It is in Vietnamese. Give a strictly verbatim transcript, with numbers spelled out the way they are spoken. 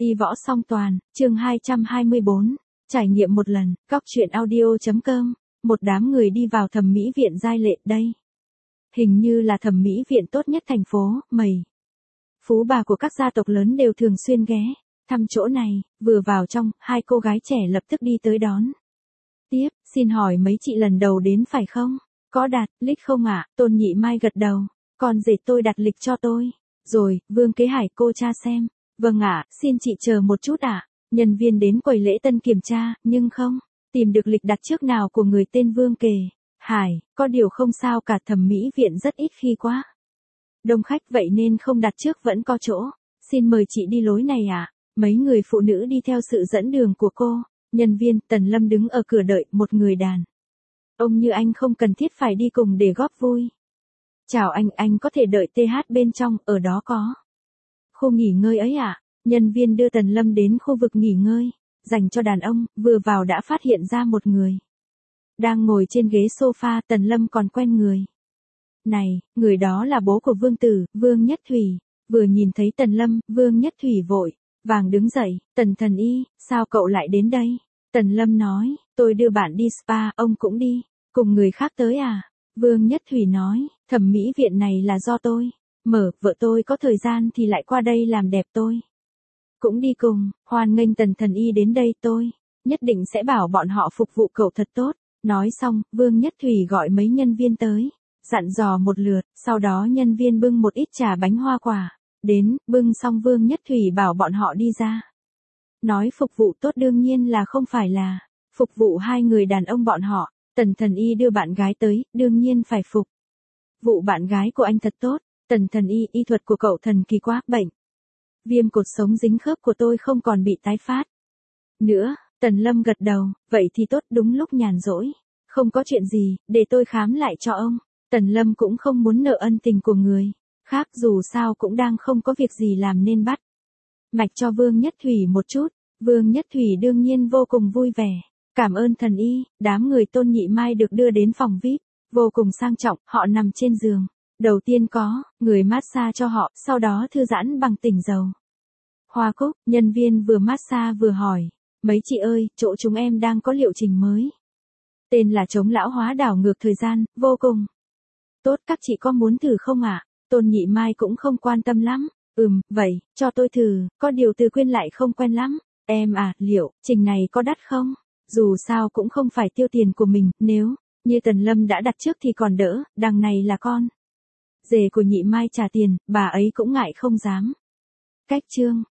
Y võ song toàn, chương hai trăm hai mươi bốn, trải nghiệm một lần, cóc truyện audio.com, một đám người đi vào thẩm mỹ viện Giai Lệ đây. Hình như là thẩm mỹ viện tốt nhất thành phố, mày. Phú bà của các gia tộc lớn đều thường xuyên ghé thăm chỗ này, vừa vào trong, hai cô gái trẻ lập tức đi tới đón. Tiếp, xin hỏi mấy chị lần đầu đến phải không? Có đặt lịch không ạ? Tôn Nhị Mai gật đầu, còn dệt tôi đặt lịch cho tôi. Rồi, Vương Kế Hải cô tra xem. Vâng ạ, xin chị chờ một chút ạ. Nhân viên đến quầy lễ tân kiểm tra, nhưng không tìm được lịch đặt trước nào của người tên Vương Kế Hải, có điều không sao cả, thẩm mỹ viện rất ít khi quá đông khách, vậy nên không đặt trước vẫn có chỗ. Xin mời chị đi lối này ạ. Mấy người phụ nữ đi theo sự dẫn đường của cô. Nhân viên, Tần Lâm đứng ở cửa đợi, một người đàn ông như anh không cần thiết phải đi cùng để góp vui. Chào anh, anh có thể đợi tê hát bên trong, ở đó có khu nghỉ ngơi ấy ạ. Nhân viên đưa Tần Lâm đến khu vực nghỉ ngơi dành cho đàn ông, vừa vào đã phát hiện ra một người đang ngồi trên ghế sofa. Tần Lâm còn quen người này, người đó là bố của Vương Tử, Vương Nhất Thủy. Vừa nhìn thấy Tần Lâm, Vương Nhất Thủy vội vàng đứng dậy. Tần thần y, sao cậu lại đến đây? Tần Lâm nói, tôi đưa bạn đi spa, ông cũng đi cùng người khác tới à? Vương Nhất Thủy nói, thẩm mỹ viện này là do tôi mở, vợ tôi có thời gian thì lại qua đây làm đẹp, tôi cũng đi cùng. Hoan nghênh Tần thần y đến đây, tôi nhất định sẽ bảo bọn họ phục vụ cậu thật tốt. Nói xong, Vương Nhất Thủy gọi mấy nhân viên tới, dặn dò một lượt, sau đó nhân viên bưng một ít trà bánh hoa quả đến, bưng xong Vương Nhất Thủy bảo bọn họ đi ra. Nói phục vụ tốt đương nhiên là không phải là phục vụ hai người đàn ông bọn họ. Tần thần y đưa bạn gái tới, đương nhiên phải phục vụ bạn gái của anh thật tốt. Tần thần y, y thuật của cậu thần kỳ quá, bệnh viêm cột sống dính khớp của tôi không còn bị tái phát nữa. Tần Lâm gật đầu, vậy thì tốt, đúng lúc nhàn rỗi, không có chuyện gì, để tôi khám lại cho ông. Tần Lâm cũng không muốn nợ ân tình của người khác, dù sao cũng đang không có việc gì làm nên bắt mạch cho Vương Nhất Thủy một chút. Vương Nhất Thủy đương nhiên vô cùng vui vẻ, cảm ơn thần y. Đám người Tôn Nhị Mai được đưa đến phòng vi ai pi, vô cùng sang trọng, họ nằm trên giường. Đầu tiên có người massage cho họ, sau đó thư giãn bằng tỉnh dầu hoa cúc. Nhân viên vừa massage vừa hỏi, mấy chị ơi, chỗ chúng em đang có liệu trình mới, tên là chống lão hóa đảo ngược thời gian, vô cùng tốt, các chị có muốn thử không ạ? Tôn Nhị Mai cũng không quan tâm lắm. Ừm, vậy, cho tôi thử, có điều Từ Quyên lại không quen lắm. Em à, liệu trình này có đắt không? Dù sao cũng không phải tiêu tiền của mình, nếu như Tần Lâm đã đặt trước thì còn đỡ, đằng này là con rể của Nhị Mai trả tiền, bà ấy cũng ngại không dám cách trương.